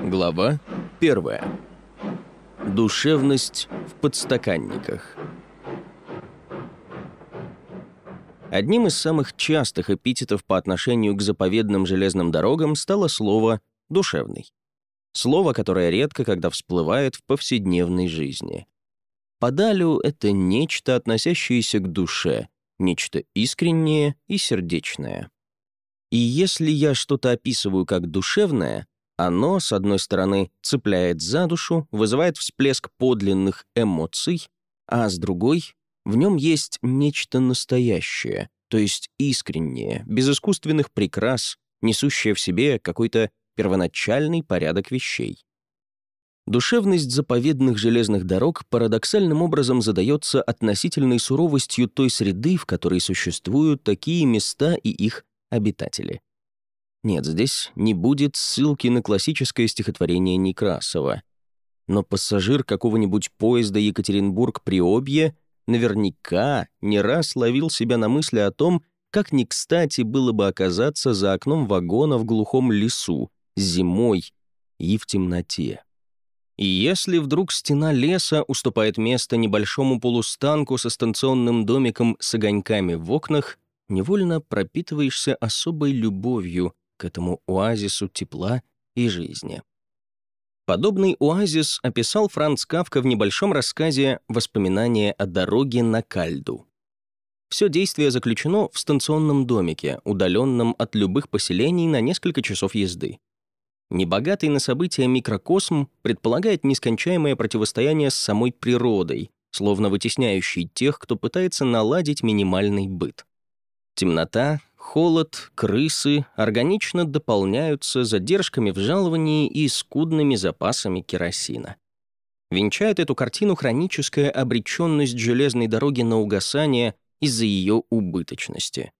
Глава 1. Душевность в подстаканниках. Одним из самых частых эпитетов по отношению к заповедным железным дорогам стало слово «душевный». Слово, которое редко когда всплывает в повседневной жизни. Подалю — это нечто, относящееся к душе, нечто искреннее и сердечное. И если я что-то описываю как душевное, оно, с одной стороны, цепляет за душу, вызывает всплеск подлинных эмоций, а с другой, в нем есть нечто настоящее, то есть искреннее, без искусственных прикрас, несущее в себе какой-то первоначальный порядок вещей. Душевность заповедных железных дорог парадоксальным образом задается относительной суровостью той среды, в которой существуют такие места и их обитатели. Нет, здесь не будет ссылки на классическое стихотворение Некрасова. Но пассажир какого-нибудь поезда Екатеринбург-Приобье наверняка не раз ловил себя на мысли о том, как не кстати было бы оказаться за окном вагона в глухом лесу, зимой и в темноте. И если вдруг стена леса уступает место небольшому полустанку со станционным домиком с огоньками в окнах, невольно пропитываешься особой любовью к этому оазису тепла и жизни. Подобный оазис описал Франц Кафка в небольшом рассказе «Воспоминания о дороге на Кальду». Все действие заключено в станционном домике, удаленном от любых поселений на несколько часов езды. Небогатый на события микрокосм предполагает нескончаемое противостояние с самой природой, словно вытесняющий тех, кто пытается наладить минимальный быт. Темнота, холод, крысы органично дополняются задержками в жаловании и скудными запасами керосина. Венчает эту картину хроническая обреченность железной дороги на угасание из-за ее убыточности.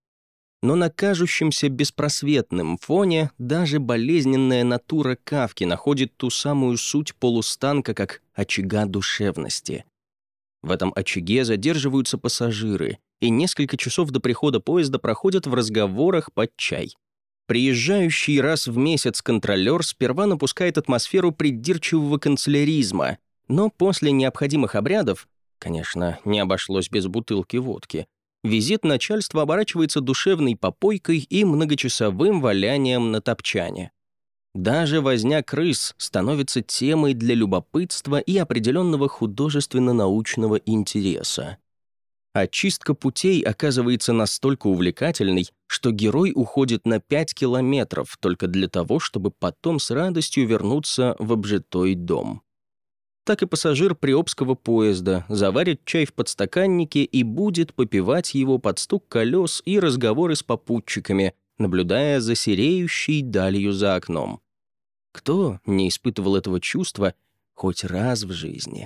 Но на кажущемся беспросветном фоне даже болезненная натура Кафки находит ту самую суть полустанка как очага душевности. В этом очаге задерживаются пассажиры, и несколько часов до прихода поезда проходят в разговорах под чай. Приезжающий раз в месяц контролер сперва напускает атмосферу придирчивого канцеляризма, но после необходимых обрядов, конечно, не обошлось без бутылки водки, визит начальства оборачивается душевной попойкой и многочасовым валянием на топчане. Даже возня крыс становится темой для любопытства и определенного художественно-научного интереса. Очистка путей оказывается настолько увлекательной, что герой уходит на 5 километров только для того, чтобы потом с радостью вернуться в обжитой дом. Так и пассажир приобского поезда заварит чай в подстаканнике и будет попивать его под стук колес и разговоры с попутчиками, наблюдая за сереющей далью за окном. Кто не испытывал этого чувства хоть раз в жизни?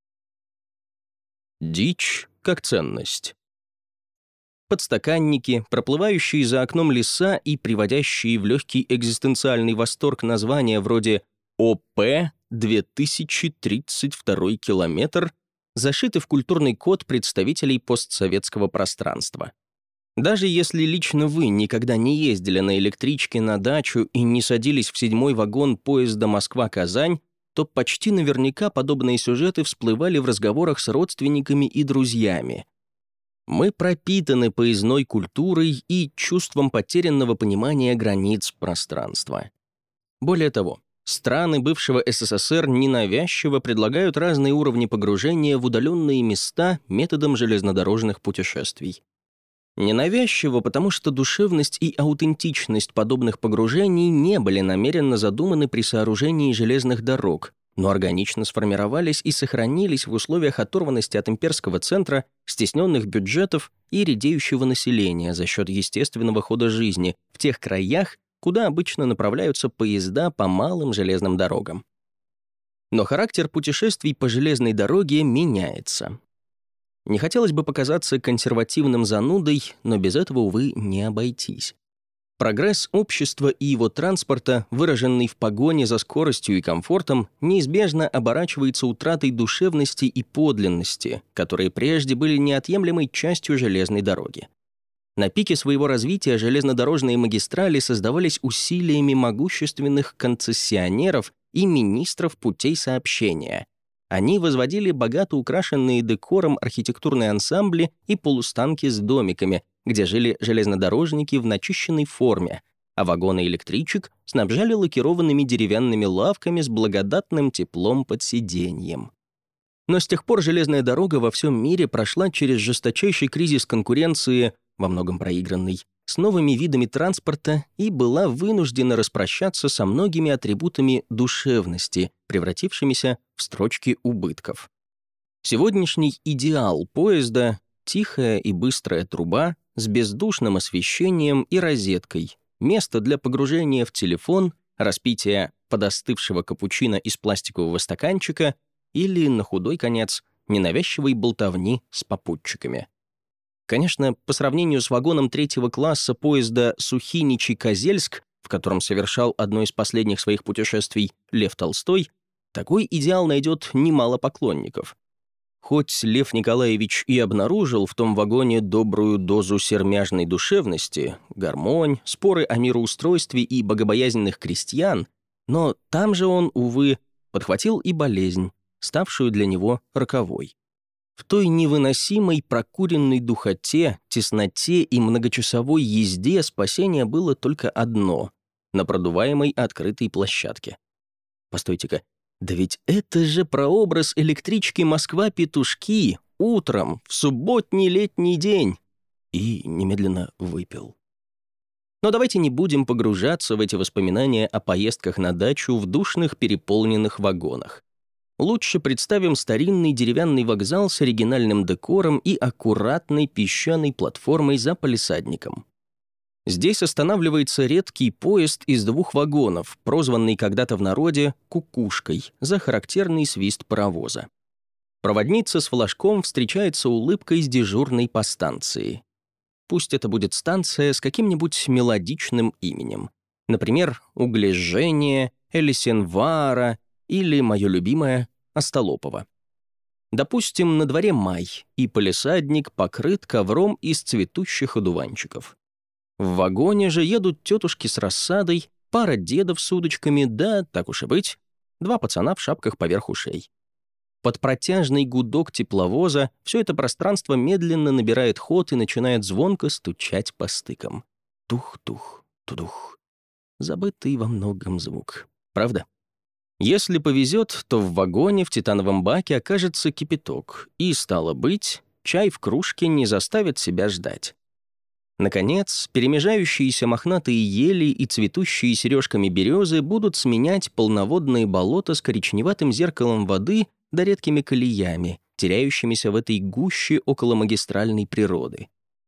Дичь как ценность. Подстаканники, проплывающие за окном леса и приводящие в легкий экзистенциальный восторг названия вроде «ОП 2032 километр», зашиты в культурный код представителей постсоветского пространства. Даже если лично вы никогда не ездили на электричке на дачу и не садились в 7-й вагон поезда Москва-Казань, то почти наверняка подобные сюжеты всплывали в разговорах с родственниками и друзьями. Мы пропитаны поездной культурой и чувством потерянного понимания границ пространства. Более того, страны бывшего СССР ненавязчиво предлагают разные уровни погружения в удаленные места методом железнодорожных путешествий. Ненавязчиво, потому что душевность и аутентичность подобных погружений не были намеренно задуманы при сооружении железных дорог, но органично сформировались и сохранились в условиях оторванности от имперского центра, стесненных бюджетов и редеющего населения за счет естественного хода жизни в тех краях, куда обычно направляются поезда по малым железным дорогам. Но характер путешествий по железной дороге меняется. Не хотелось бы показаться консервативным занудой, но без этого, увы, не обойтись. Прогресс общества и его транспорта, выраженный в погоне за скоростью и комфортом, неизбежно оборачивается утратой душевности и подлинности, которые прежде были неотъемлемой частью железной дороги. На пике своего развития железнодорожные магистрали создавались усилиями могущественных концессионеров и министров путей сообщения. Они возводили богато украшенные декором архитектурные ансамбли и полустанки с домиками, где жили железнодорожники в начищенной форме, а вагоны электричек снабжали лакированными деревянными лавками с благодатным теплом под сиденьем. Но с тех пор железная дорога во всем мире прошла через жесточайший кризис конкуренции, во многом проигранный, с новыми видами транспорта и была вынуждена распрощаться со многими атрибутами душевности, превратившимися в строчки убытков. Сегодняшний идеал поезда — тихая и быстрая труба с бездушным освещением и розеткой, место для погружения в телефон, распития подостывшего капучино из пластикового стаканчика или, на худой конец, ненавязчивой болтовни с попутчиками. Конечно, по сравнению с вагоном третьего класса поезда Сухиничи-Козельск, в котором совершал одно из последних своих путешествий Лев Толстой, такой идеал найдет немало поклонников. Хоть Лев Николаевич и обнаружил в том вагоне добрую дозу сермяжной душевности, гармонь, споры о мироустройстве и богобоязненных крестьян, но там же он, увы, подхватил и болезнь, ставшую для него роковой. В той невыносимой прокуренной духоте, тесноте и многочасовой езде спасение было только одно — на продуваемой открытой площадке. Постойте-ка, да ведь это же прообраз электрички Москва-Петушки утром в субботний летний день. И немедленно выпил. Но давайте не будем погружаться в эти воспоминания о поездках на дачу в душных переполненных вагонах. Лучше представим старинный деревянный вокзал с оригинальным декором и аккуратной песчаной платформой за палисадником. Здесь останавливается редкий поезд из 2 вагонов, прозванный когда-то в народе «кукушкой» за характерный свист паровоза. Проводница с флажком встречается улыбкой с дежурной по станции. Пусть это будет станция с каким-нибудь мелодичным именем. Например, Углежжение, Элисенвара или, мое любимое, Остолопово. Допустим, на дворе май, и палисадник покрыт ковром из цветущих одуванчиков. В вагоне же едут тетушки с рассадой, пара дедов с удочками, да, так уж и быть, 2 пацана в шапках поверх ушей. Под протяжный гудок тепловоза все это пространство медленно набирает ход и начинает звонко стучать по стыкам. Тух-тух, тудух. Забытый во многом звук. Правда? Если повезет, то в вагоне в титановом баке окажется кипяток, и, стало быть, чай в кружке не заставит себя ждать. Наконец, перемежающиеся мохнатые ели и цветущие сережками березы будут сменять полноводные болота с коричневатым зеркалом воды да редкими колеями, теряющимися в этой гуще околомагистральной природы.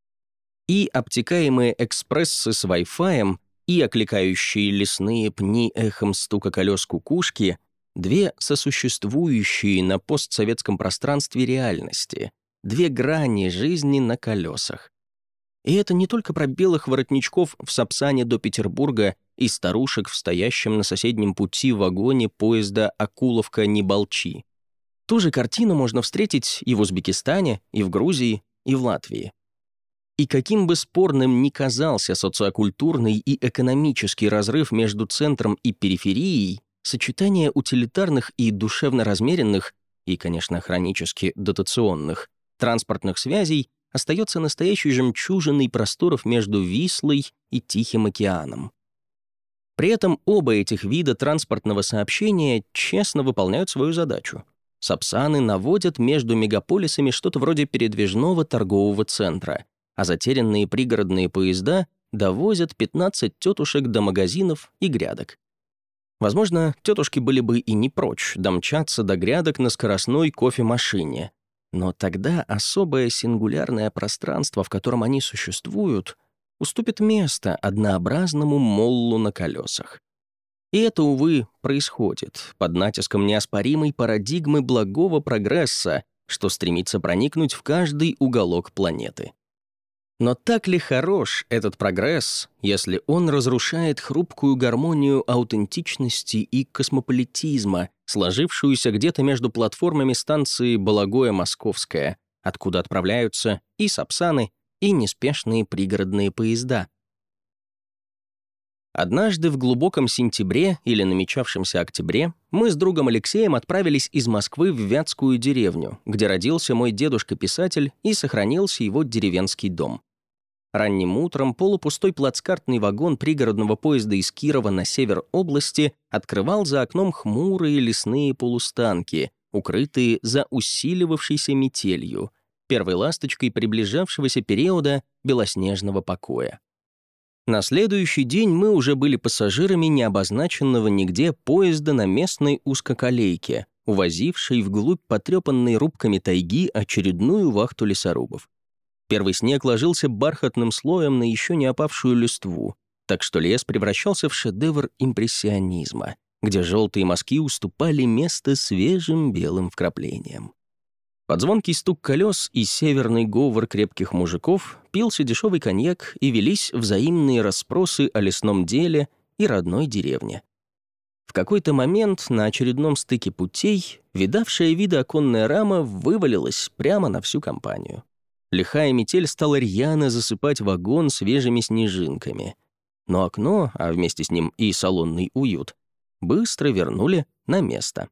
И обтекаемые экспрессы с Wi-Fi, и окликающие лесные пни эхом стука колес кукушки — 2 сосуществующие на постсоветском пространстве реальности, 2 грани жизни на колесах. И это не только про белых воротничков в Сапсане до Петербурга и старушек в стоящем на соседнем пути вагоне поезда Акуловка-Неболчи. Ту же картину можно встретить и в Узбекистане, и в Грузии, и в Латвии. И каким бы спорным ни казался социокультурный и экономический разрыв между центром и периферией, сочетание утилитарных и душевно размеренных, и, конечно, хронически дотационных, транспортных связей остается настоящей жемчужиной просторов между Вислой и Тихим океаном. При этом оба этих вида транспортного сообщения честно выполняют свою задачу. Сапсаны наводят между мегаполисами что-то вроде передвижного торгового центра, а затерянные пригородные поезда довозят 15 тетушек до магазинов и грядок. Возможно, тетушки были бы и не прочь домчаться до грядок на скоростной кофемашине, но тогда особое сингулярное пространство, в котором они существуют, уступит место однообразному моллу на колесах. И это, увы, происходит под натиском неоспоримой парадигмы благого прогресса, что стремится проникнуть в каждый уголок планеты. Но так ли хорош этот прогресс, если он разрушает хрупкую гармонию аутентичности и космополитизма, сложившуюся где-то между платформами станции Балагоя-Московская, откуда отправляются и сапсаны, и неспешные пригородные поезда. Однажды в глубоком сентябре или намечавшемся октябре мы с другом Алексеем отправились из Москвы в Вятскую деревню, где родился мой дедушка-писатель и сохранился его деревенский дом. Ранним утром полупустой плацкартный вагон пригородного поезда из Кирова на север области открывал за окном хмурые лесные полустанки, укрытые за усиливавшейся метелью, первой ласточкой приближавшегося периода белоснежного покоя. На следующий день мы уже были пассажирами необозначенного нигде поезда на местной узкоколейке, увозившей вглубь потрепанной рубками тайги очередную вахту лесорубов. Первый снег ложился бархатным слоем на еще не опавшую листву, так что лес превращался в шедевр импрессионизма, где желтые мазки уступали место свежим белым вкраплениям. Под звонкий стук колес и северный говор крепких мужиков пился дешевый коньяк и велись взаимные расспросы о лесном деле и родной деревне. В какой-то момент на очередном стыке путей видавшая виды оконная рама вывалилась прямо на всю компанию. Лихая метель стала рьяно засыпать вагон свежими снежинками. Но окно, а вместе с ним и салонный уют, быстро вернули на место.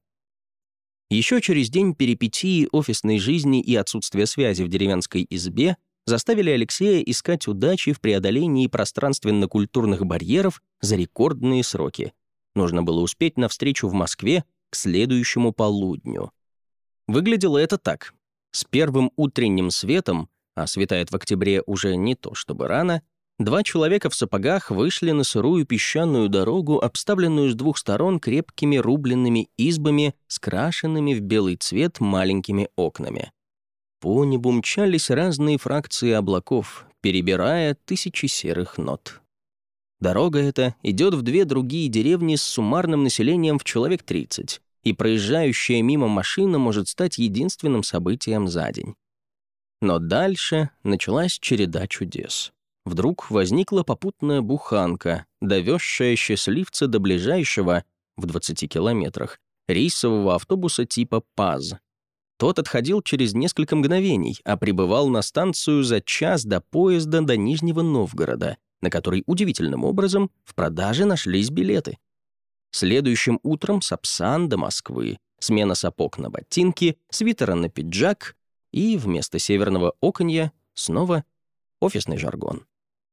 Еще через день перипетии офисной жизни и отсутствие связи в деревенской избе заставили Алексея искать удачи в преодолении пространственно-культурных барьеров за рекордные сроки. Нужно было успеть на встречу в Москве к следующему полудню. Выглядело это так. С первым утренним светом, а светает в октябре уже не то чтобы рано, два человека в сапогах вышли на сырую песчаную дорогу, обставленную с двух сторон крепкими рубленными избами, скрашенными в белый цвет маленькими окнами. По небу мчались разные фракции облаков, перебирая тысячи серых нот. Дорога эта идет в две другие деревни с суммарным населением в человек 30, и проезжающая мимо машина может стать единственным событием за день. Но дальше началась череда чудес. Вдруг возникла попутная буханка, довезшая счастливца до ближайшего, в 20 километрах, рейсового автобуса типа ПАЗ. Тот отходил через несколько мгновений, а прибывал на станцию за час до поезда до Нижнего Новгорода, на который удивительным образом в продаже нашлись билеты. Следующим утром Сапсан до Москвы, смена сапог на ботинки, свитера на пиджак и вместо северного оконья снова офисный жаргон.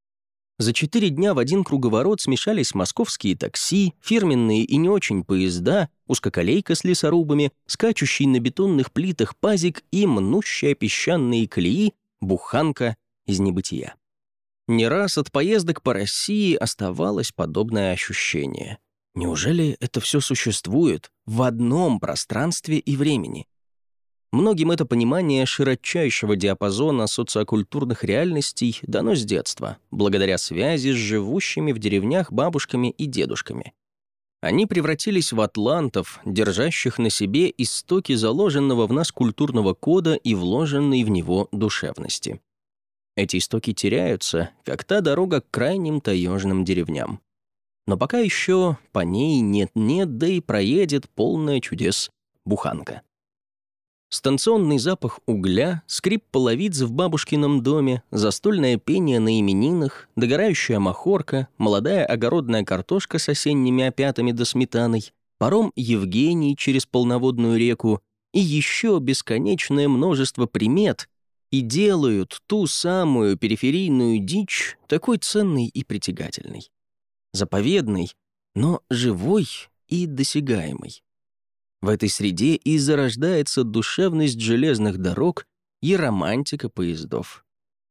За 4 дня в один круговорот смешались московские такси, фирменные и не очень поезда, узкоколейка с лесорубами, скачущий на бетонных плитах пазик и мнущая песчаные колеи буханка из небытия. Не раз от поездок по России оставалось подобное ощущение. Неужели это все существует в одном пространстве и времени? Многим это понимание широчайшего диапазона социокультурных реальностей дано с детства, благодаря связи с живущими в деревнях бабушками и дедушками. Они превратились в атлантов, держащих на себе истоки заложенного в нас культурного кода и вложенной в него душевности. Эти истоки теряются, как та дорога к крайним таежным деревням. Но пока еще по ней нет-нет, да и проедет полная чудес буханка. Станционный запах угля, скрип половиц в бабушкином доме, застольное пение на именинах, догорающая махорка, молодая огородная картошка с осенними опятами да сметаной, паром Евгений через полноводную реку и еще бесконечное множество примет и делают ту самую периферийную дичь такой ценной и притягательной. Заповедной, но живой и досягаемой. В этой среде и зарождается душевность железных дорог и романтика поездов.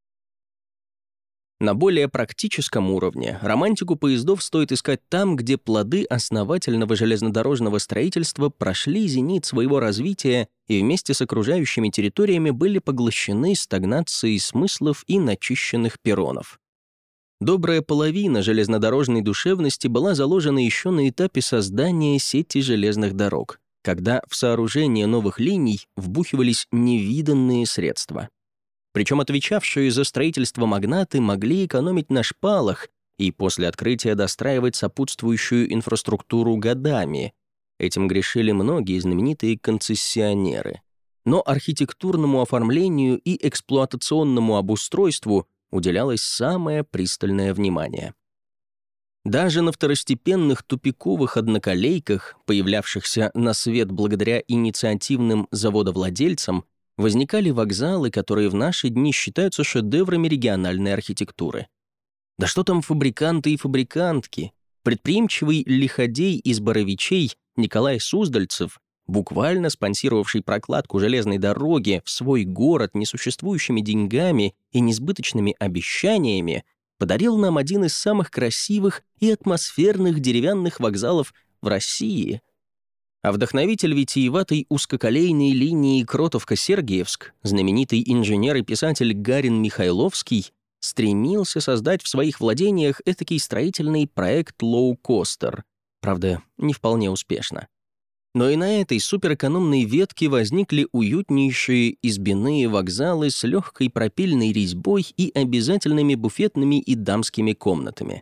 На более практическом уровне романтику поездов стоит искать там, где плоды основательного железнодорожного строительства прошли зенит своего развития и вместе с окружающими территориями были поглощены стагнацией смыслов и начищенных перронов. Добрая половина железнодорожной душевности была заложена еще на этапе создания сети железных дорог, когда в сооружение новых линий вбухивались невиданные средства. Причем отвечавшие за строительство магнаты могли экономить на шпалах и после открытия достраивать сопутствующую инфраструктуру годами. Этим грешили многие знаменитые концессионеры. Но архитектурному оформлению и эксплуатационному обустройству уделялось самое пристальное внимание. Даже на второстепенных тупиковых одноколейках, появлявшихся на свет благодаря инициативным заводовладельцам, возникали вокзалы, которые в наши дни считаются шедеврами региональной архитектуры. Да что там фабриканты и фабрикантки? Предприимчивый лиходей из Боровичей Николай Суздальцев, буквально спонсировавший прокладку железной дороги в свой город несуществующими деньгами и несбыточными обещаниями, подарил нам один из самых красивых и атмосферных деревянных вокзалов в России. А вдохновитель витиеватой узкоколейной линии Кротовка-Сергиевск, знаменитый инженер и писатель Гарин Михайловский, стремился создать в своих владениях этакий строительный проект лоукостер. Правда, не вполне успешно. Но и на этой суперэкономной ветке возникли уютнейшие избиные вокзалы с легкой пропильной резьбой и обязательными буфетными и дамскими комнатами.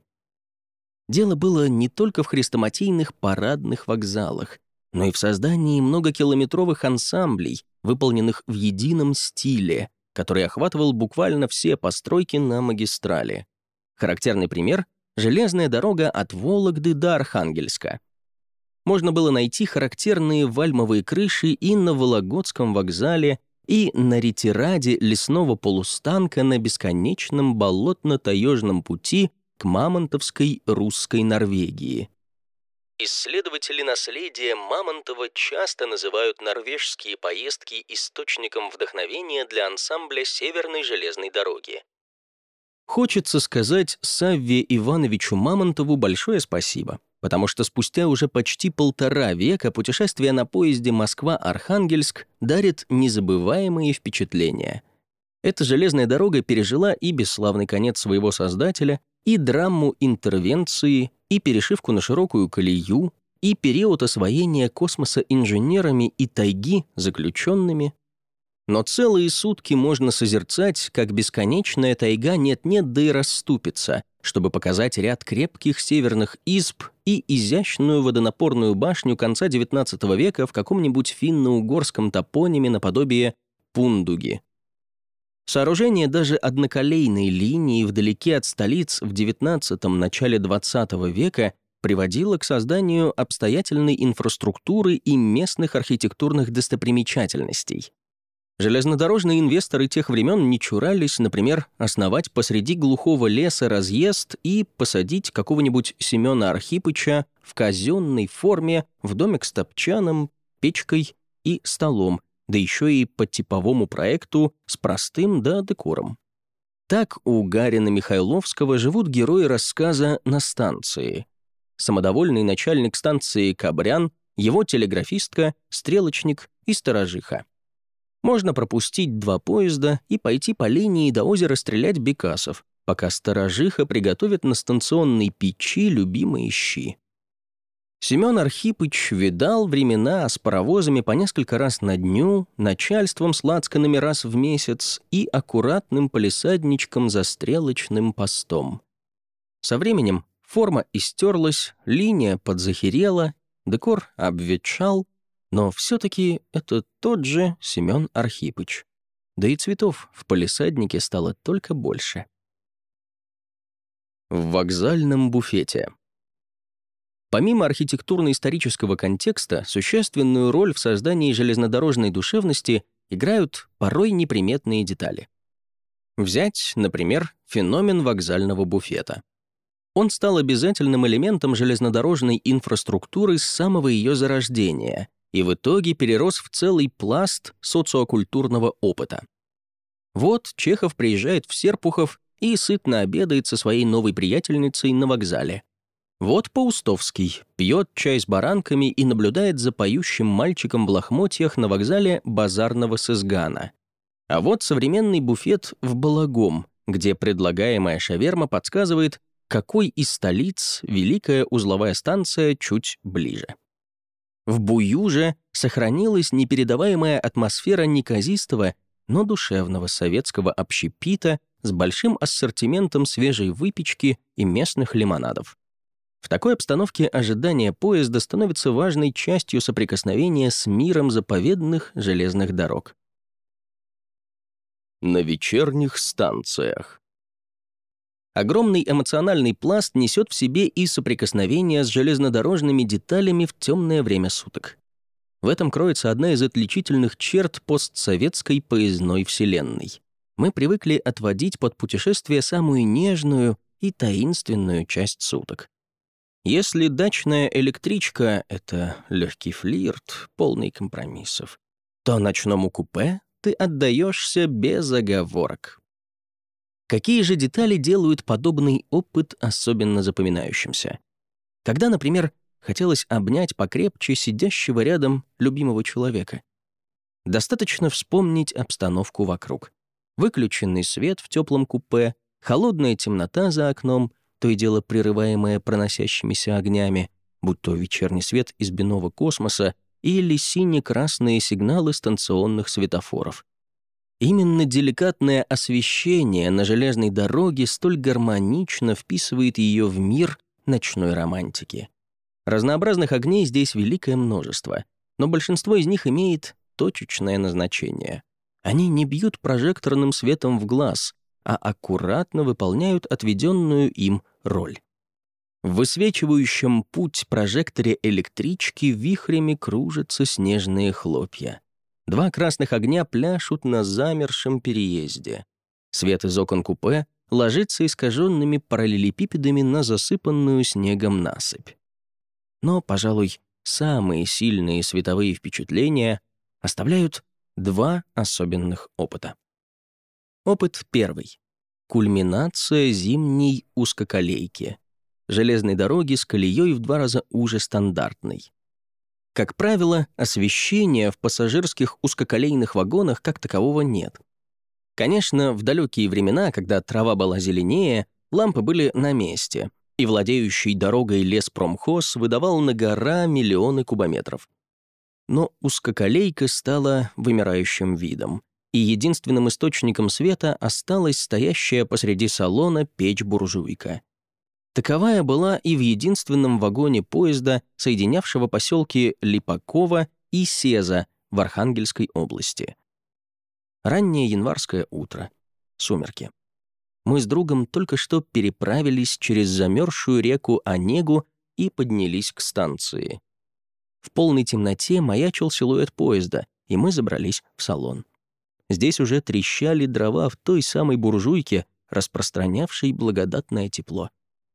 Дело было не только в хрестоматийных парадных вокзалах, но и в создании многокилометровых ансамблей, выполненных в едином стиле, который охватывал буквально все постройки на магистрали. Характерный пример — железная дорога от Вологды до Архангельска. Можно было найти характерные вальмовые крыши и на Вологодском вокзале, и на ретираде лесного полустанка на бесконечном болотно-таежном пути к Мамонтовской русской Норвегии. Исследователи наследия Мамонтова часто называют норвежские поездки источником вдохновения для ансамбля Северной железной дороги. Хочется сказать Савве Ивановичу Мамонтову большое спасибо, потому что спустя уже почти 1,5 века путешествие на поезде Москва-Архангельск дарит незабываемые впечатления. Эта железная дорога пережила и бесславный конец своего создателя, и драму интервенции, и перешивку на широкую колею, и период освоения космоса инженерами и тайги заключенными. Но целые сутки можно созерцать, как бесконечная тайга нет-нет, да и расступится, чтобы показать ряд крепких северных изб и изящную водонапорную башню конца XIX века в каком-нибудь финно-угорском топониме наподобие Пундуги. Сооружение даже одноколейной линии вдалеке от столиц в XIX – начале XX века приводило к созданию обстоятельной инфраструктуры и местных архитектурных достопримечательностей. Железнодорожные инвесторы тех времен не чурались, например, основать посреди глухого леса разъезд и посадить какого-нибудь Семена Архипыча в казенной форме в домик с топчаном, печкой и столом, да еще и по типовому проекту с простым декором. Так у Гарина Михайловского живут герои рассказа «На станции». Самодовольный начальник станции Кабрян, его телеграфистка, стрелочник и сторожиха. Можно пропустить 2 поезда и пойти по линии до озера стрелять бекасов, пока сторожиха приготовит на станционной печи любимые щи. Семен Архипыч видал времена с паровозами по несколько раз на дню, начальством с лацканами раз в месяц и аккуратным палисадничком за стрелочным постом. Со временем форма истерлась, линия подзахерела, декор обветшал, но все-таки это тот же Семен Архипыч. Да и цветов в палисаднике стало только больше. В вокзальном буфете. Помимо архитектурно-исторического контекста, существенную роль в создании железнодорожной душевности играют порой неприметные детали. Взять, например, феномен вокзального буфета. Он стал обязательным элементом железнодорожной инфраструктуры с самого ее зарождения и в итоге перерос в целый пласт социокультурного опыта. Вот Чехов приезжает в Серпухов и сытно обедает со своей новой приятельницей на вокзале. Вот Паустовский пьет чай с баранками и наблюдает за поющим мальчиком в лохмотьях на вокзале базарного Сызгана. А вот современный буфет в Балагом, где предлагаемая шаверма подсказывает, какой из столиц великая узловая станция чуть ближе. В Бую же сохранилась непередаваемая атмосфера неказистого, но душевного советского общепита с большим ассортиментом свежей выпечки и местных лимонадов. В такой обстановке ожидание поезда становится важной частью соприкосновения с миром заповедных железных дорог. На вечерних станциях. Огромный эмоциональный пласт несет в себе и соприкосновение с железнодорожными деталями в темное время суток. В этом кроется одна из отличительных черт постсоветской поездной вселенной. Мы привыкли отводить под путешествие самую нежную и таинственную часть суток. Если дачная электричка — это легкий флирт, полный компромиссов, то ночному купе ты отдаешься без оговорок. Какие же детали делают подобный опыт особенно запоминающимся? Когда, например, хотелось обнять покрепче сидящего рядом любимого человека. Достаточно вспомнить обстановку вокруг. Выключенный свет в теплом купе, холодная темнота за окном, то и дело прерываемое проносящимися огнями, будь то вечерний свет из бинного космоса или сине-красные сигналы станционных светофоров. Именно деликатное освещение на железной дороге столь гармонично вписывает ее в мир ночной романтики. Разнообразных огней здесь великое множество, но большинство из них имеет точечное назначение. Они не бьют прожекторным светом в глаз, а аккуратно выполняют отведенную им роль. В высвечивающем путь прожекторе электрички вихрями кружатся снежные хлопья. 2 красных огня пляшут на замершем переезде. Свет из окон купе ложится искаженными параллелепипедами на засыпанную снегом насыпь. Но, пожалуй, самые сильные световые впечатления оставляют 2 особенных опыта. Опыт первый. Кульминация зимней узкоколейки. Железной дороги с колеей в 2 раза уже стандартной. Как правило, освещения в пассажирских узкоколейных вагонах как такового нет. Конечно, в далекие времена, когда трава была зеленее, лампы были на месте, и владеющий дорогой леспромхоз выдавал на гора миллионы кубометров. Но узкоколейка стала вымирающим видом, и единственным источником света осталась стоящая посреди салона печь-буржуйка. Таковая была и в единственном вагоне поезда, соединявшего поселки Липаково и Сеза в Архангельской области. Раннее январское утро. Сумерки. Мы с другом только что переправились через замерзшую реку Онегу и поднялись к станции. В полной темноте маячил силуэт поезда, и мы забрались в салон. Здесь уже трещали дрова в той самой буржуйке, распространявшей благодатное тепло.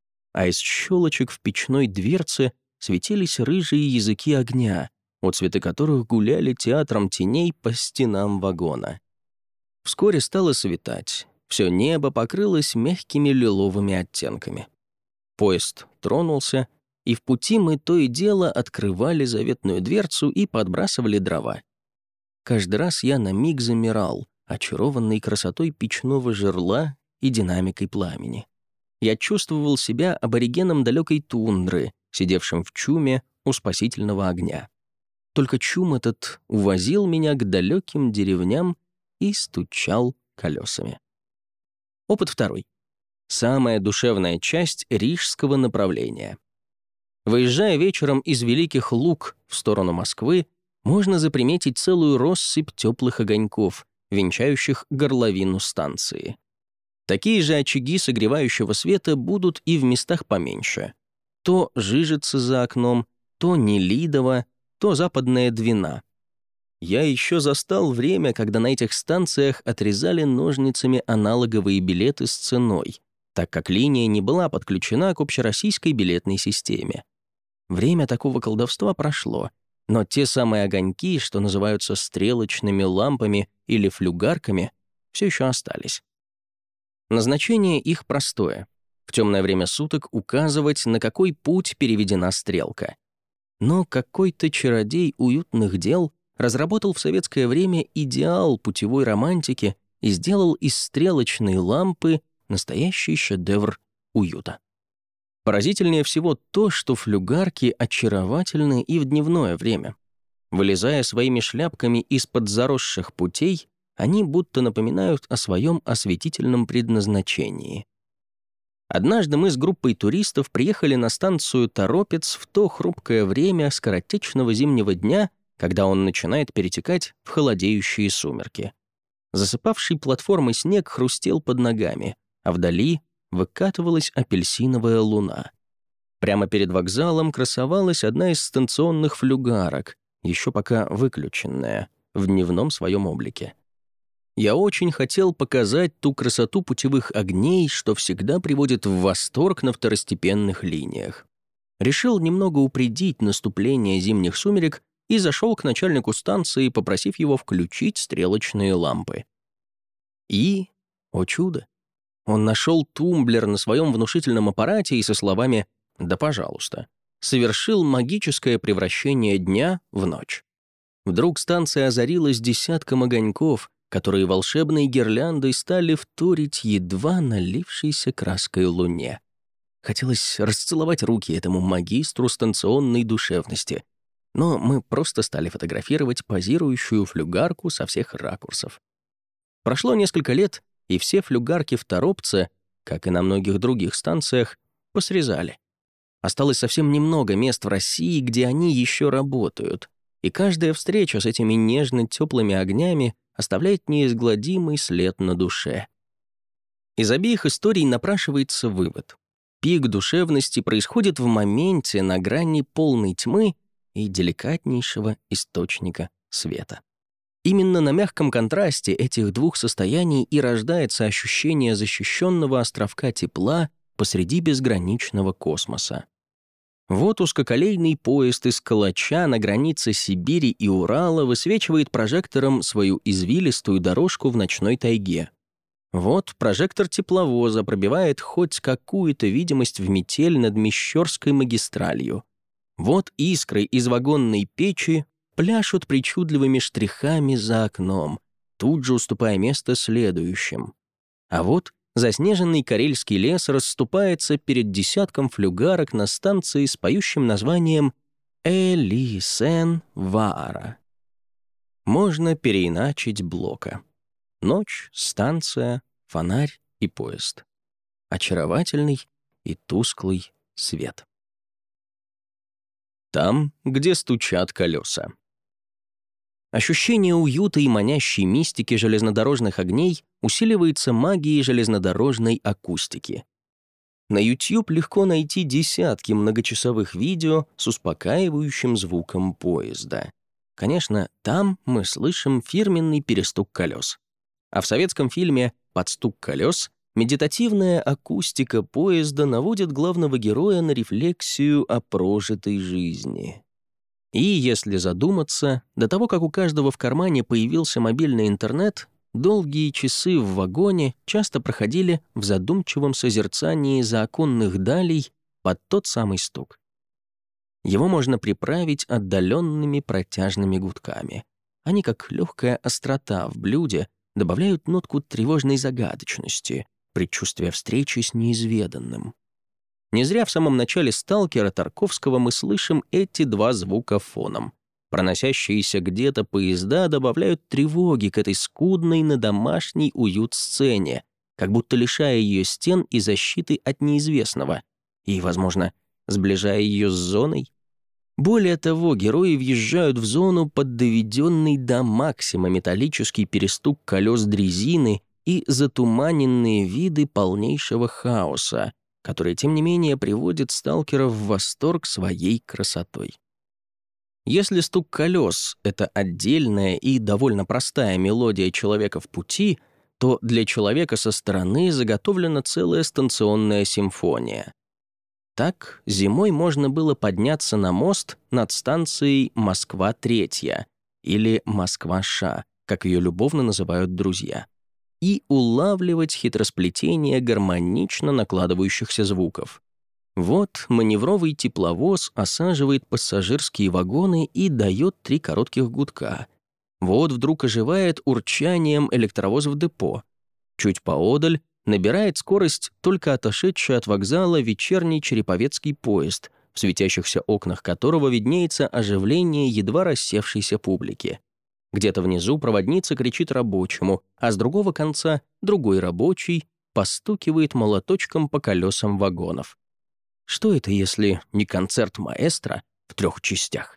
А из щелочек в печной дверце светились рыжие языки огня, отцветы которых гуляли театром теней по стенам вагона. Вскоре стало светать, все небо покрылось мягкими лиловыми оттенками. Поезд тронулся, и в пути мы то и дело открывали заветную дверцу и подбрасывали дрова. Каждый раз я на миг замирал, очарованный красотой печного жерла и динамикой пламени. Я чувствовал себя аборигеном далекой тундры, сидевшим в чуме у спасительного огня. Только чум этот увозил меня к далеким деревням и стучал колесами. Опыт второй. Самая душевная часть рижского направления. Выезжая вечером из Великих Луг в сторону Москвы, можно заприметить целую россыпь теплых огоньков, венчающих горловину станции. Такие же очаги согревающего света будут и в местах поменьше. То Жижица за окном, то Нелидово, то Западная Двина. Я еще застал время, когда на этих станциях отрезали ножницами аналоговые билеты с ценой, так как линия не была подключена к общероссийской билетной системе. Время такого колдовства прошло, но те самые огоньки, что называются стрелочными лампами или флюгарками, все еще остались. Назначение их простое — в темное время суток указывать, на какой путь переведена стрелка. Но какой-то чародей уютных дел разработал в советское время идеал путевой романтики и сделал из стрелочной лампы настоящий шедевр уюта. Поразительнее всего то, что флюгарки очаровательны и в дневное время. Вылезая своими шляпками из-под заросших путей, они будто напоминают о своем осветительном предназначении. Однажды мы с группой туристов приехали на станцию Торопец в то хрупкое время скоротечного зимнего дня, когда он начинает перетекать в холодеющие сумерки. Засыпавший платформы снег хрустел под ногами, а вдали выкатывалась апельсиновая луна. Прямо перед вокзалом красовалась одна из станционных флюгарок, еще пока выключенная, в дневном своем облике. Я очень хотел показать ту красоту путевых огней, что всегда приводит в восторг на второстепенных линиях. Решил немного упредить наступление зимних сумерек и зашел к начальнику станции, попросив его включить стрелочные лампы. И, о чудо, он нашел тумблер на своем внушительном аппарате и со словами «Да, пожалуйста», совершил магическое превращение дня в ночь. Вдруг станция озарилась десятком огоньков, которые волшебной гирляндой стали вторить едва налившейся краской луне. Хотелось расцеловать руки этому магистру станционной душевности, но мы просто стали фотографировать позирующую флюгарку со всех ракурсов. Прошло несколько лет, и все флюгарки в Торопце, как и на многих других станциях, посрезали. Осталось совсем немного мест в России, где они еще работают, и каждая встреча с этими нежно-теплыми огнями оставляет неизгладимый след на душе. Из обеих историй напрашивается вывод. Пик душевности происходит в моменте на грани полной тьмы и деликатнейшего источника света. Именно на мягком контрасте этих двух состояний и рождается ощущение защищенного островка тепла посреди безграничного космоса. Вот узкоколейный поезд из Калача на границе Сибири и Урала высвечивает прожектором свою извилистую дорожку в ночной тайге. Вот прожектор тепловоза пробивает хоть какую-то видимость в метель над Мещерской магистралью. Вот искры из вагонной печи пляшут причудливыми штрихами за окном, тут же уступая место следующим. А вот заснеженный карельский лес расступается перед десятком флюгарок на станции с поющим названием Элисен-Ваара. Можно переиначить Блока. Ночь, станция, фонарь и поезд. Очаровательный и тусклый свет. Там, где стучат колеса. Ощущение уюта и манящей мистики железнодорожных огней усиливается магией железнодорожной акустики. На YouTube легко найти десятки многочасовых видео с успокаивающим звуком поезда. Конечно, там мы слышим фирменный перестук колес. А в советском фильме «Под стук колес» медитативная акустика поезда наводит главного героя на рефлексию о прожитой жизни. И, если задуматься, до того, как у каждого в кармане появился мобильный интернет, долгие часы в вагоне часто проходили в задумчивом созерцании законных далей под тот самый стук. Его можно приправить отдаленными протяжными гудками. Они, как легкая острота в блюде, добавляют нотку тревожной загадочности, предчувствия встречи с неизведанным. Не зря в самом начале «Сталкера» Тарковского мы слышим эти два звука фоном. Проносящиеся где-то поезда добавляют тревоги к этой скудной на домашний уют сцене, как будто лишая ее стен и защиты от неизвестного, и, возможно, сближая ее с зоной. Более того, герои въезжают в зону под доведенный до максима металлический перестук колес дрезины и затуманенные виды полнейшего хаоса, который, тем не менее, приводит сталкеров в восторг своей красотой. Если стук колес — это отдельная и довольно простая мелодия человека в пути, то для человека со стороны заготовлена целая станционная симфония. Так, зимой можно было подняться на мост над станцией Москва-3 или Москва-Ша, как ее любовно называют друзья, и улавливать хитросплетение гармонично накладывающихся звуков. Вот маневровый тепловоз осаживает пассажирские вагоны и дает 3 коротких гудка. Вот вдруг оживает урчанием электровоз в депо. Чуть поодаль набирает скорость только отошедший от вокзала вечерний череповецкий поезд, в светящихся окнах которого виднеется оживление едва рассевшейся публики. Где-то внизу проводница кричит рабочему, а с другого конца другой рабочий постукивает молоточком по колесам вагонов. Что это, если не концерт маэстро в 3 частях?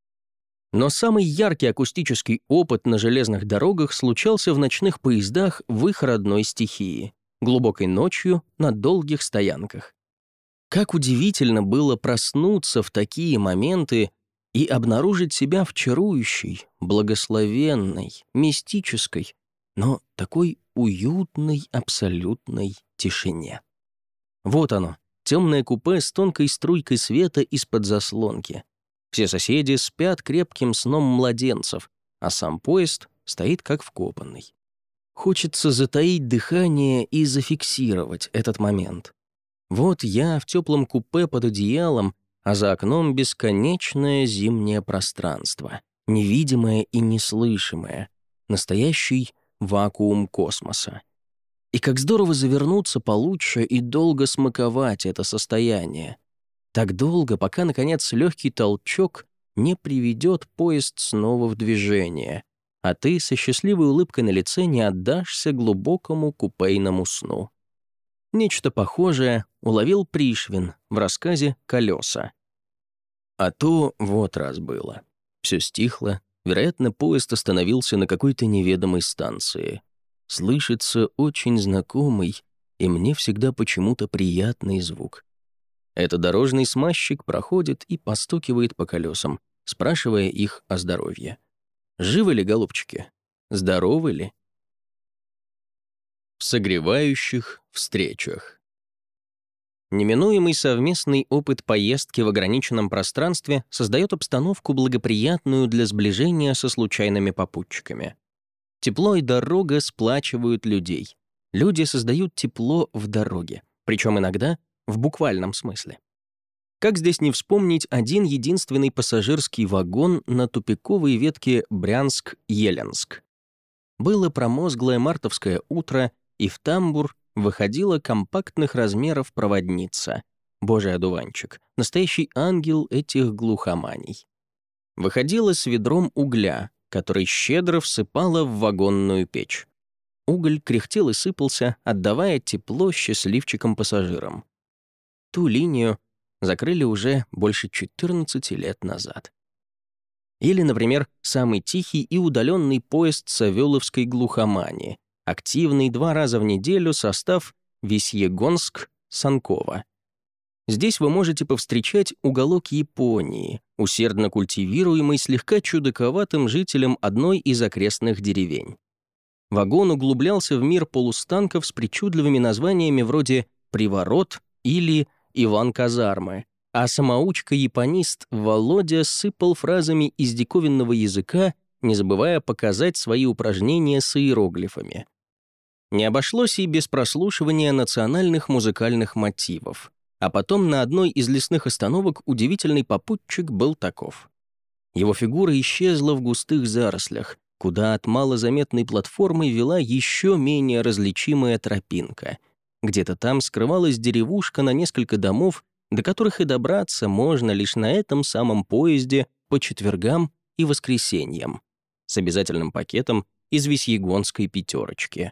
Но самый яркий акустический опыт на железных дорогах случался в ночных поездах в их родной стихии — глубокой ночью на долгих стоянках. Как удивительно было проснуться в такие моменты и обнаружить себя в чарующей, благословенной, мистической, но такой уютной, абсолютной тишине. Вот оно, темное купе с тонкой струйкой света из-под заслонки. Все соседи спят крепким сном младенцев, а сам поезд стоит как вкопанный. Хочется затаить дыхание и зафиксировать этот момент. Вот я в теплом купе под одеялом, а за окном бесконечное зимнее пространство, невидимое и неслышимое, настоящий вакуум космоса. И как здорово завернуться получше и долго смаковать это состояние. Так долго, пока, наконец, легкий толчок не приведет поезд снова в движение, а ты со счастливой улыбкой на лице не отдашься глубокому купейному сну. Нечто похожее уловил Пришвин в рассказе «Колеса». А то вот раз было. Все стихло, вероятно, поезд остановился на какой-то неведомой станции. Слышится очень знакомый и мне всегда почему-то приятный звук. Это дорожный смазчик проходит и постукивает по колесам, спрашивая их о здоровье. Живы ли, голубчики? Здоровы ли? В согревающих встречах. Неминуемый совместный опыт поездки в ограниченном пространстве создает обстановку, благоприятную для сближения со случайными попутчиками. Тепло и дорога сплачивают людей. Люди создают тепло в дороге, причем иногда в буквальном смысле. Как здесь не вспомнить один единственный пассажирский вагон на тупиковой ветке Брянск-Еленск? Было промозглое мартовское утро, и в тамбур выходила компактных размеров проводница, божий одуванчик, настоящий ангел этих глухоманий. Выходила с ведром угля, который щедро всыпала в вагонную печь. Уголь кряхтел и сыпался, отдавая тепло счастливчикам-пассажирам. Ту линию закрыли уже больше 14 лет назад. Или, например, самый тихий и удаленный поезд Савеловской глухомани, активный 2 раза в неделю состав Весьегонск-Санково. Здесь вы можете повстречать уголок Японии, усердно культивируемый слегка чудаковатым жителем одной из окрестных деревень. Вагон углублялся в мир полустанков с причудливыми названиями вроде «Приворот» или «Иван Казармы», а самоучка-японист Володя сыпал фразами из диковинного языка, не забывая показать свои упражнения с иероглифами. Не обошлось и без прослушивания национальных музыкальных мотивов. А потом на одной из лесных остановок удивительный попутчик был таков. Его фигура исчезла в густых зарослях, куда от малозаметной платформы вела еще менее различимая тропинка. Где-то там скрывалась деревушка на несколько домов, до которых и добраться можно лишь на этом самом поезде по четвергам и воскресеньям, с обязательным пакетом из Весьегонской пятерочки.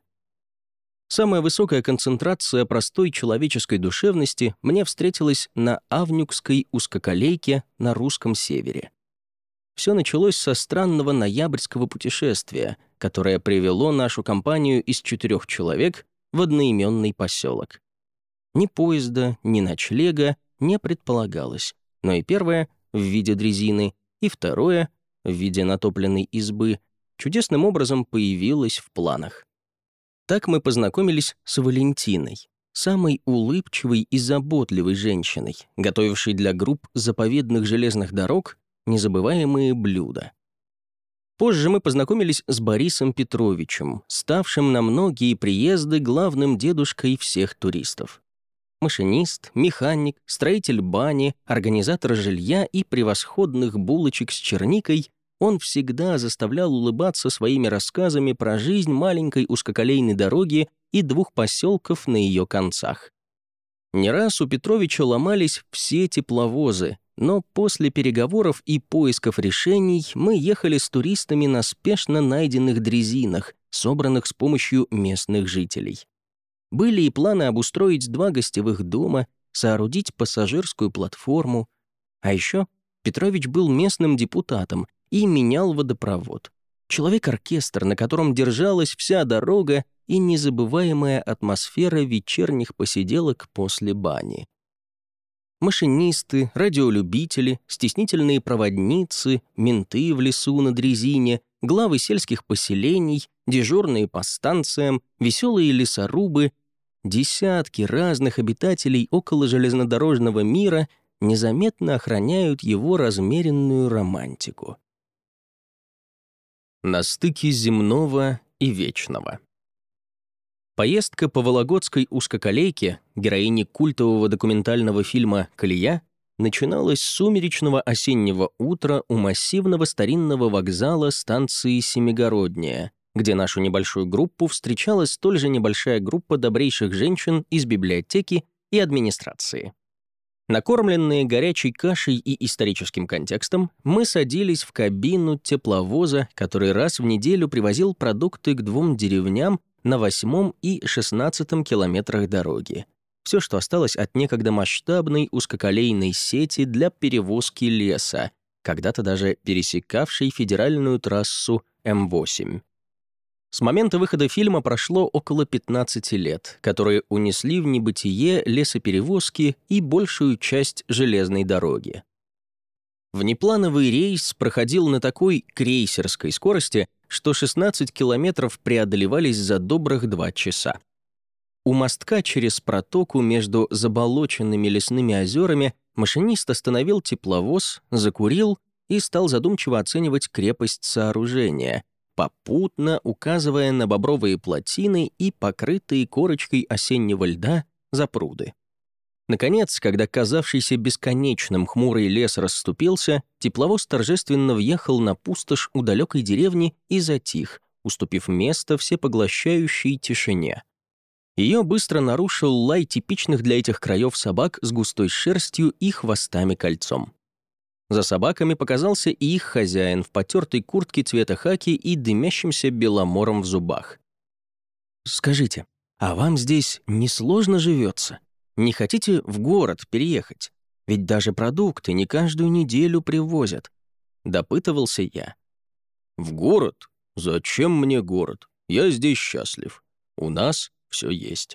Самая высокая концентрация простой человеческой душевности мне встретилась на Авнюкской узкоколейке на русском севере. Все началось со странного ноябрьского путешествия, которое привело нашу компанию из 4 человек в одноименный поселок. Ни поезда, ни ночлега не предполагалось, но и первое — в виде дрезины, и второе — в виде натопленной избы чудесным образом появилось в планах. Так мы познакомились с Валентиной, самой улыбчивой и заботливой женщиной, готовившей для групп заповедных железных дорог незабываемые блюда. Позже мы познакомились с Борисом Петровичем, ставшим на многие приезды главным дедушкой всех туристов. Машинист, механик, строитель бани, организатор жилья и превосходных булочек с черникой, он всегда заставлял улыбаться своими рассказами про жизнь маленькой узкоколейной дороги и 2 поселков на ее концах. Не раз у Петровича ломались все тепловозы, но после переговоров и поисков решений мы ехали с туристами на спешно найденных дрезинах, собранных с помощью местных жителей. Были и планы обустроить 2 гостевых дома, соорудить пассажирскую платформу. А еще Петрович был местным депутатом и менял водопровод. Человек-оркестр, на котором держалась вся дорога и незабываемая атмосфера вечерних посиделок после бани. Машинисты, радиолюбители, стеснительные проводницы, менты в лесу на дрезине, главы сельских поселений, дежурные по станциям, веселые лесорубы, десятки разных обитателей около железнодорожного мира незаметно охраняют его размеренную романтику. На стыке земного и вечного. Поездка по Вологодской узкоколейке, героини культового документального фильма «Колея», начиналась с сумеречного осеннего утра у массивного старинного вокзала станции Семигородняя, где нашу небольшую группу встречала столь же небольшая группа добрейших женщин из библиотеки и администрации. Накормленные горячей кашей и историческим контекстом, мы садились в кабину тепловоза, который раз в неделю привозил продукты к двум деревням на 8 и 16 километрах дороги. Все, что осталось от некогда масштабной узкоколейной сети для перевозки леса, когда-то даже пересекавшей федеральную трассу М8. С момента выхода фильма прошло около 15 лет, которые унесли в небытие лесоперевозки и большую часть железной дороги. Внеплановый рейс проходил на такой крейсерской скорости, что 16 километров преодолевались за добрых 2 часа. У мостка через протоку между заболоченными лесными озерами машинист остановил тепловоз, закурил и стал задумчиво оценивать крепость сооружения, попутно указывая на бобровые плотины и покрытые корочкой осеннего льда запруды. Наконец, когда казавшийся бесконечным хмурый лес расступился, тепловоз торжественно въехал на пустошь у далекой деревни и затих, уступив место всепоглощающей тишине. Ее быстро нарушил лай типичных для этих краев собак с густой шерстью и хвостами кольцом. За собаками показался и их хозяин в потертой куртке цвета хаки и дымящимся беломором в зубах. «Скажите, а вам здесь не сложно живется? Не хотите в город переехать? Ведь даже продукты не каждую неделю привозят», — допытывался я. «В город? Зачем мне город? Я здесь счастлив. У нас все есть».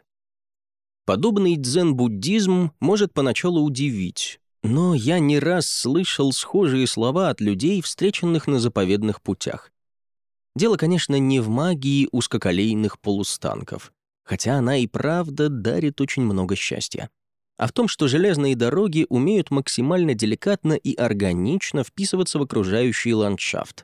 Подобный дзен-буддизм может поначалу удивить, но я не раз слышал схожие слова от людей, встреченных на заповедных путях. Дело, конечно, не в магии узкоколейных полустанков, хотя она и правда дарит очень много счастья, а в том, что железные дороги умеют максимально деликатно и органично вписываться в окружающий ландшафт.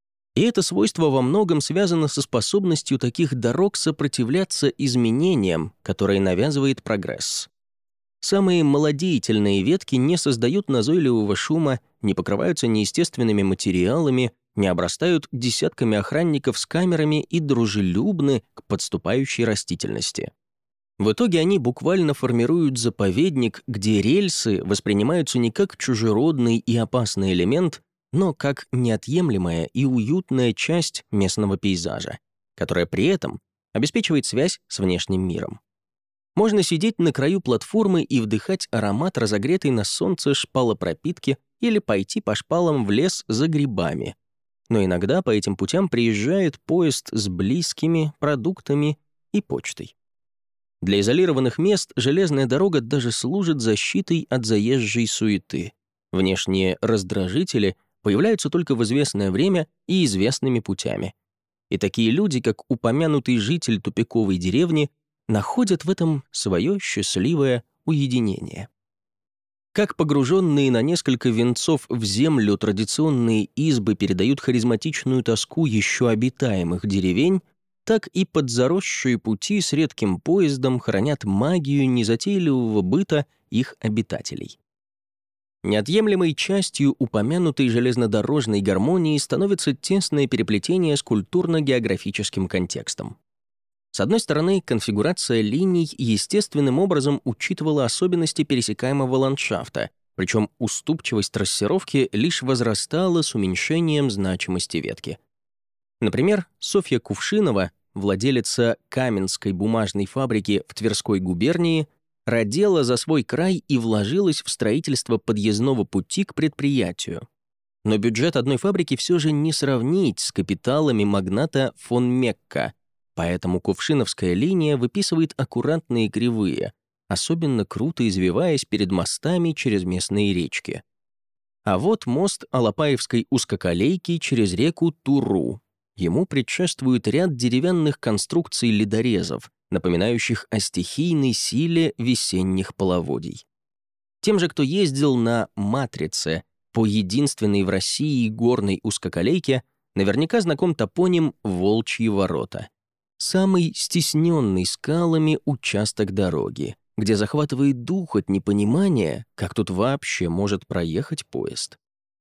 И это свойство во многом связано со способностью таких дорог сопротивляться изменениям, которые навязывает прогресс. Самые малодеятельные ветки не создают назойливого шума, не покрываются неестественными материалами, не обрастают десятками охранников с камерами и дружелюбны к подступающей растительности. В итоге они буквально формируют заповедник, где рельсы воспринимаются не как чужеродный и опасный элемент, но как неотъемлемая и уютная часть местного пейзажа, которая при этом обеспечивает связь с внешним миром. Можно сидеть на краю платформы и вдыхать аромат разогретой на солнце шпалопропитки или пойти по шпалам в лес за грибами. Но иногда по этим путям приезжает поезд с близкими, продуктами и почтой. Для изолированных мест железная дорога даже служит защитой от заезжей суеты. Внешние раздражители появляются только в известное время и известными путями. И такие люди, как упомянутый житель тупиковой деревни, находят в этом свое счастливое уединение. Как погруженные на несколько венцов в землю традиционные избы передают харизматичную тоску еще обитаемых деревень, так и подзаросшие пути с редким поездом хранят магию незатейливого быта их обитателей. Неотъемлемой частью упомянутой железнодорожной гармонии становится тесное переплетение с культурно-географическим контекстом. С одной стороны, конфигурация линий естественным образом учитывала особенности пересекаемого ландшафта, причем уступчивость трассировки лишь возрастала с уменьшением значимости ветки. Например, Софья Кувшинова, владелица Каменской бумажной фабрики в Тверской губернии, родила за свой край и вложилась в строительство подъездного пути к предприятию. Но бюджет одной фабрики все же не сравнить с капиталами магната фон Мекка, Поэтому Кувшиновская линия выписывает аккуратные кривые, особенно круто извиваясь перед мостами через местные речки. А вот мост Алапаевской узкоколейки через реку Туру. Ему предшествует ряд деревянных конструкций ледорезов, напоминающих о стихийной силе весенних половодий. Тем же, кто ездил на «Матрице» по единственной в России горной узкоколейке, наверняка знаком топоним «Волчьи ворота». Самый стесненный скалами участок дороги, где захватывает дух от непонимания, как тут вообще может проехать поезд.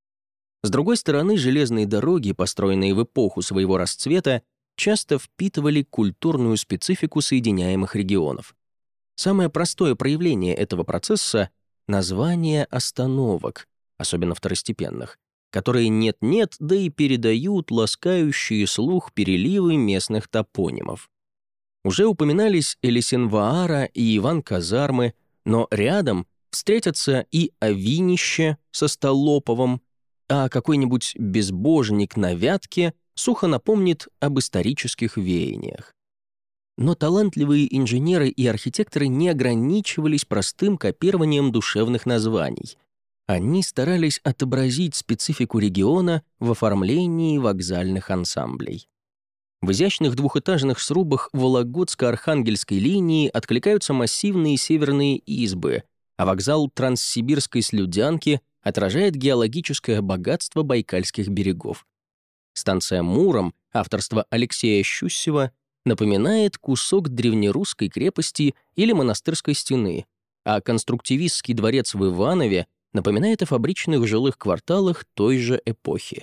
С другой стороны, железные дороги, построенные в эпоху своего расцвета, часто впитывали культурную специфику соединяемых регионов. Самое простое проявление этого процесса — название остановок, особенно второстепенных, которые нет-нет, да и передают ласкающие слух переливы местных топонимов. Уже упоминались Элисенваара и Иван-Казармы, но рядом встретятся и Овинище со Столоповым, а какой-нибудь безбожник на Вятке сухо напомнит об исторических веяниях. Но талантливые инженеры и архитекторы не ограничивались простым копированием душевных названий. Они старались отобразить специфику региона в оформлении вокзальных ансамблей. В изящных двухэтажных срубах Вологодско-Архангельской линии откликаются массивные северные избы, а вокзал Транссибирской Слюдянки отражает геологическое богатство байкальских берегов. Станция Муром, авторства Алексея Щусева, напоминает кусок древнерусской крепости или монастырской стены, а конструктивистский дворец в Иванове напоминает о фабричных жилых кварталах той же эпохи.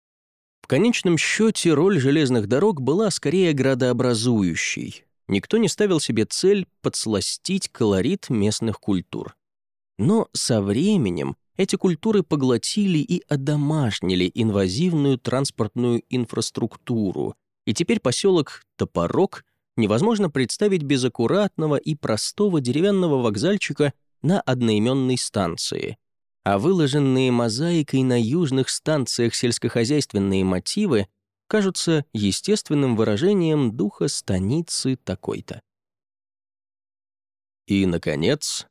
В конечном счете роль железных дорог была скорее градообразующей. Никто не ставил себе цель подсластить колорит местных культур. Но со временем эти культуры поглотили и одомашнили инвазивную транспортную инфраструктуру, и теперь поселок Топорок невозможно представить без аккуратного и простого деревянного вокзальчика на одноименной станции, а выложенные мозаикой на южных станциях сельскохозяйственные мотивы кажутся естественным выражением духа станицы такой-то. И, наконец,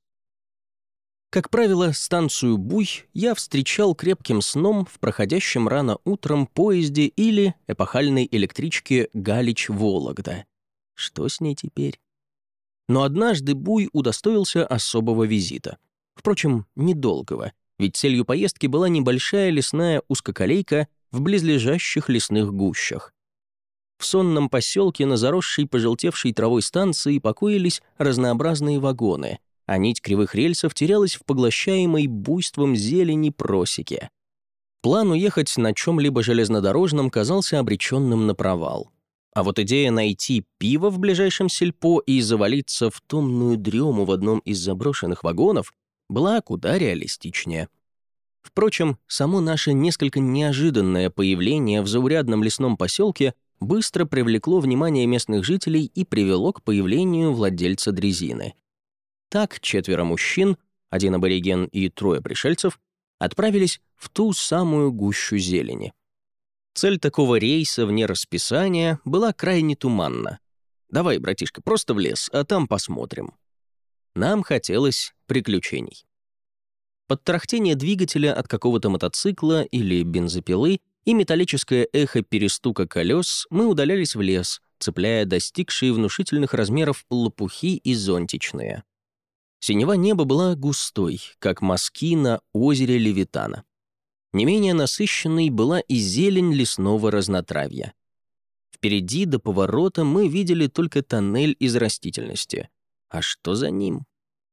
как правило, станцию Буй я встречал крепким сном в проходящем рано утром поезде или эпохальной электричке Галич-Вологда. Что с ней теперь? Но однажды Буй удостоился особого визита. Впрочем, недолгого, ведь целью поездки была небольшая лесная узкоколейка в близлежащих лесных гущах. В сонном поселке на заросшей пожелтевшей травой станции покоились разнообразные вагоны, а нить кривых рельсов терялась в поглощаемой буйством зелени просеке. План уехать на чем-либо железнодорожном казался обреченным на провал. А вот идея найти пиво в ближайшем сельпо и завалиться в томную дрему в одном из заброшенных вагонов была куда реалистичнее. Впрочем, само наше несколько неожиданное появление в заурядном лесном поселке быстро привлекло внимание местных жителей и привело к появлению владельца дрезины. Так 4 мужчин, 1 абориген и 3 пришельцев, отправились в ту самую гущу зелени. Цель такого рейса вне расписания была крайне туманна. «Давай, братишка, просто в лес, а там посмотрим». Нам хотелось приключений. Под тарахтение двигателя от какого-то мотоцикла или бензопилы и металлическое эхо перестука колес мы удалялись в лес, цепляя достигшие внушительных размеров лопухи и зонтичные. Синева неба была густой, как мазки на озере Левитана. Не менее насыщенной была и зелень лесного разнотравья. Впереди до поворота мы видели только тоннель из растительности. А что за ним?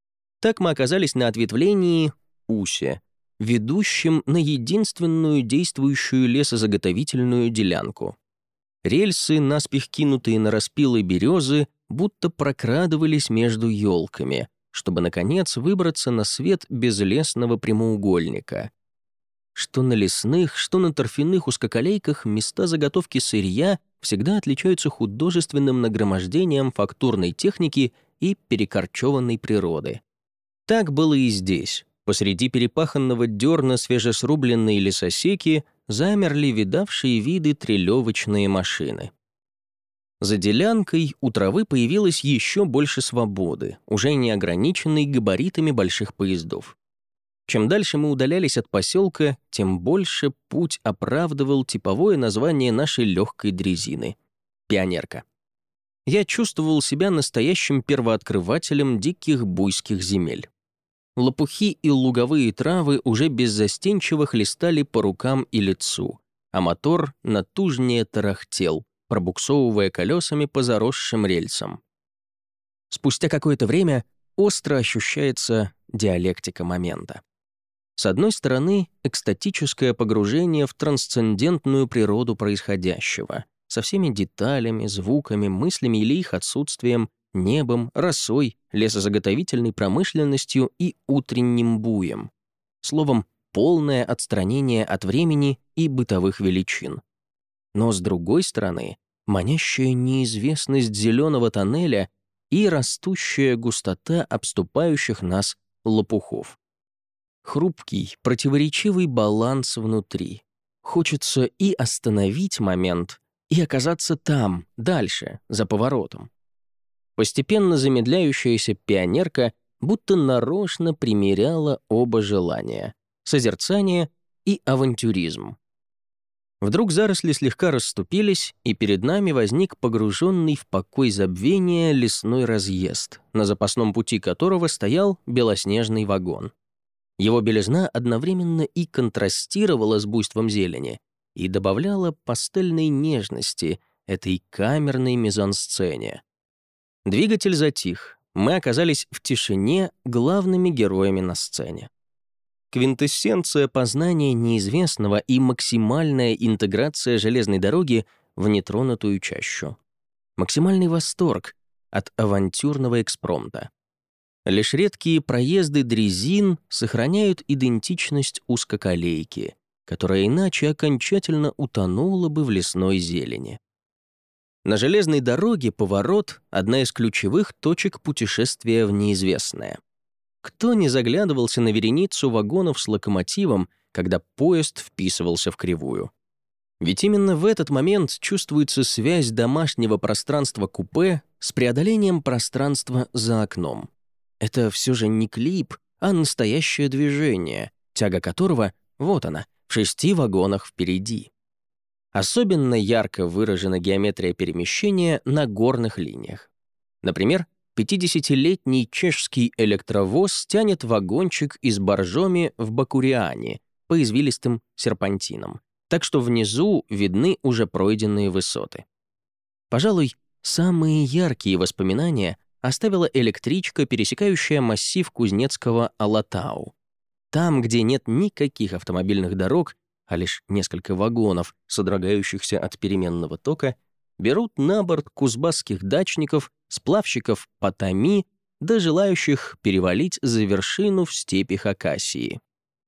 Так мы оказались на ответвлении Усе, ведущем на единственную действующую лесозаготовительную делянку. Рельсы, наспех кинутые на распилы березы, будто прокрадывались между елками, чтобы, наконец, выбраться на свет безлесного прямоугольника. Что на лесных, что на торфяных узкоколейках места заготовки сырья всегда отличаются художественным нагромождением фактурной техники и перекорчеванной природы. Так было и здесь. Посреди перепаханного дерна свежесрубленной лесосеки замерли видавшие виды трелевочные машины. За делянкой у травы появилось еще больше свободы, уже не ограниченной габаритами больших поездов. Чем дальше мы удалялись от поселка, тем больше путь оправдывал типовое название нашей легкой дрезины — «Пионерка». Я чувствовал себя настоящим первооткрывателем диких буйских земель. Лопухи и луговые травы уже беззастенчиво хлестали по рукам и лицу, а мотор натужнее тарахтел, пробуксовывая колесами по заросшим рельсам. Спустя какое-то время остро ощущается диалектика момента. С одной стороны, экстатическое погружение в трансцендентную природу происходящего, со всеми деталями, звуками, мыслями или их отсутствием, небом, росой, лесозаготовительной промышленностью и утренним буем. Словом, полное отстранение от времени и бытовых величин. Но с другой стороны, манящая неизвестность зеленого тоннеля и растущая густота обступающих нас лопухов. Хрупкий, противоречивый баланс внутри. Хочется и остановить момент, и оказаться там, дальше, за поворотом. Постепенно замедляющаяся пионерка будто нарочно примиряла оба желания — созерцание и авантюризм. Вдруг заросли слегка расступились, и перед нами возник погруженный в покой забвения лесной разъезд, на запасном пути которого стоял белоснежный вагон. Его белизна одновременно и контрастировала с буйством зелени и добавляла пастельной нежности этой камерной мизансцене. Двигатель затих, мы оказались в тишине главными героями на сцене. Квинтэссенция познания неизвестного и максимальная интеграция железной дороги в нетронутую чащу. Максимальный восторг от авантюрного экспромта. Лишь редкие проезды дрезин сохраняют идентичность узкоколейки, которая иначе окончательно утонула бы в лесной зелени. На железной дороге поворот — одна из ключевых точек путешествия в неизвестное. Кто не заглядывался на вереницу вагонов с локомотивом, когда поезд вписывался в кривую? Ведь именно в этот момент чувствуется связь домашнего пространства купе с преодолением пространства за окном. Это все же не клип, а настоящее движение, тяга которого, вот она, в 6 вагонах впереди. Особенно ярко выражена геометрия перемещения на горных линиях. Например, 50-летний чешский электровоз тянет вагончик из Боржоми в Бакуриане по извилистым серпантинам, так что внизу видны уже пройденные высоты. Пожалуй, самые яркие воспоминания оставила электричка, пересекающая массив Кузнецкого Алатау. Там, где нет никаких автомобильных дорог, а лишь несколько вагонов, содрогающихся от переменного тока, берут на борт кузбасских дачников, сплавщиков Потами, да желающих перевалить за вершину в степи Хакасии.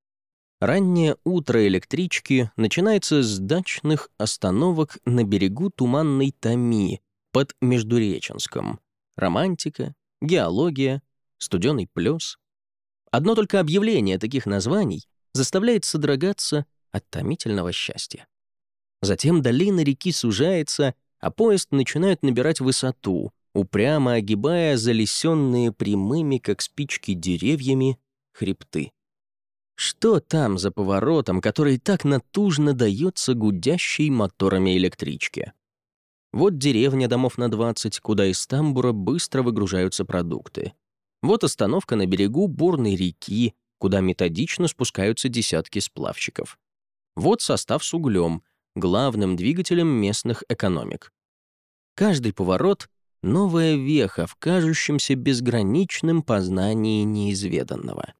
Раннее утро электрички начинается с дачных остановок на берегу туманной Томи под Междуреченском. Романтика, геология, студеный плес. Одно только объявление таких названий заставляет содрогаться от томительного счастья. Затем долина реки сужается, а поезд начинает набирать высоту, упрямо огибая залесенные прямыми, как спички, деревьями хребты. Что там за поворотом, который так натужно дается гудящей моторами электричке? Вот деревня домов на 20, куда из тамбура быстро выгружаются продукты. Вот остановка на берегу бурной реки, куда методично спускаются десятки сплавщиков. Вот состав с углем, главным двигателем местных экономик. Каждый поворот — новая веха в кажущемся безграничном познании неизведанного.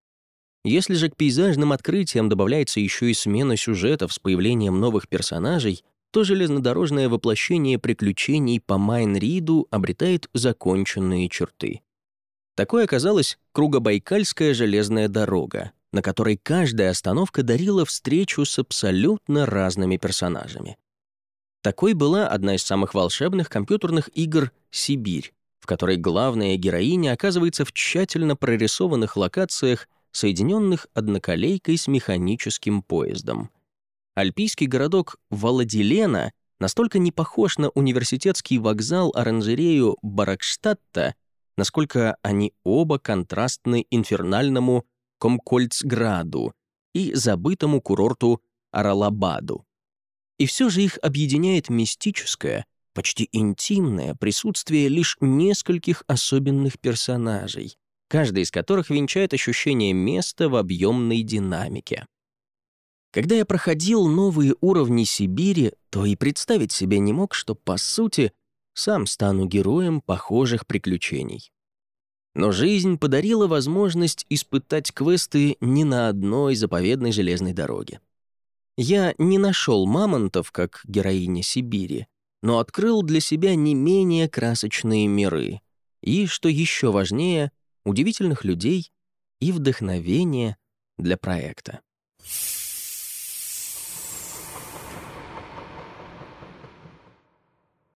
Если же к пейзажным открытиям добавляется еще и смена сюжетов с появлением новых персонажей, то железнодорожное воплощение приключений по Майн-Риду обретает законченные черты. Такой оказалась Кругобайкальская железная дорога, на которой каждая остановка дарила встречу с абсолютно разными персонажами. Такой была одна из самых волшебных компьютерных игр «Сибирь», в которой главная героиня оказывается в тщательно прорисованных локациях, соединенных одноколейкой с механическим поездом. Альпийский городок Валадилена настолько не похож на университетский вокзал-оранжерею Баракштадта, насколько они оба контрастны инфернальному Комкольцграду и забытому курорту Аралабаду. И все же их объединяет мистическое, почти интимное присутствие лишь нескольких особенных персонажей, каждый из которых венчает ощущение места в объемной динамике. Когда я проходил новые уровни Сибири, то и представить себе не мог, что, по сути, сам стану героем похожих приключений. Но жизнь подарила возможность испытать квесты не на одной заповедной железной дороге. Я не нашел мамонтов, как героиня Сибири, но открыл для себя не менее красочные миры и, что еще важнее, удивительных людей и вдохновение для проекта.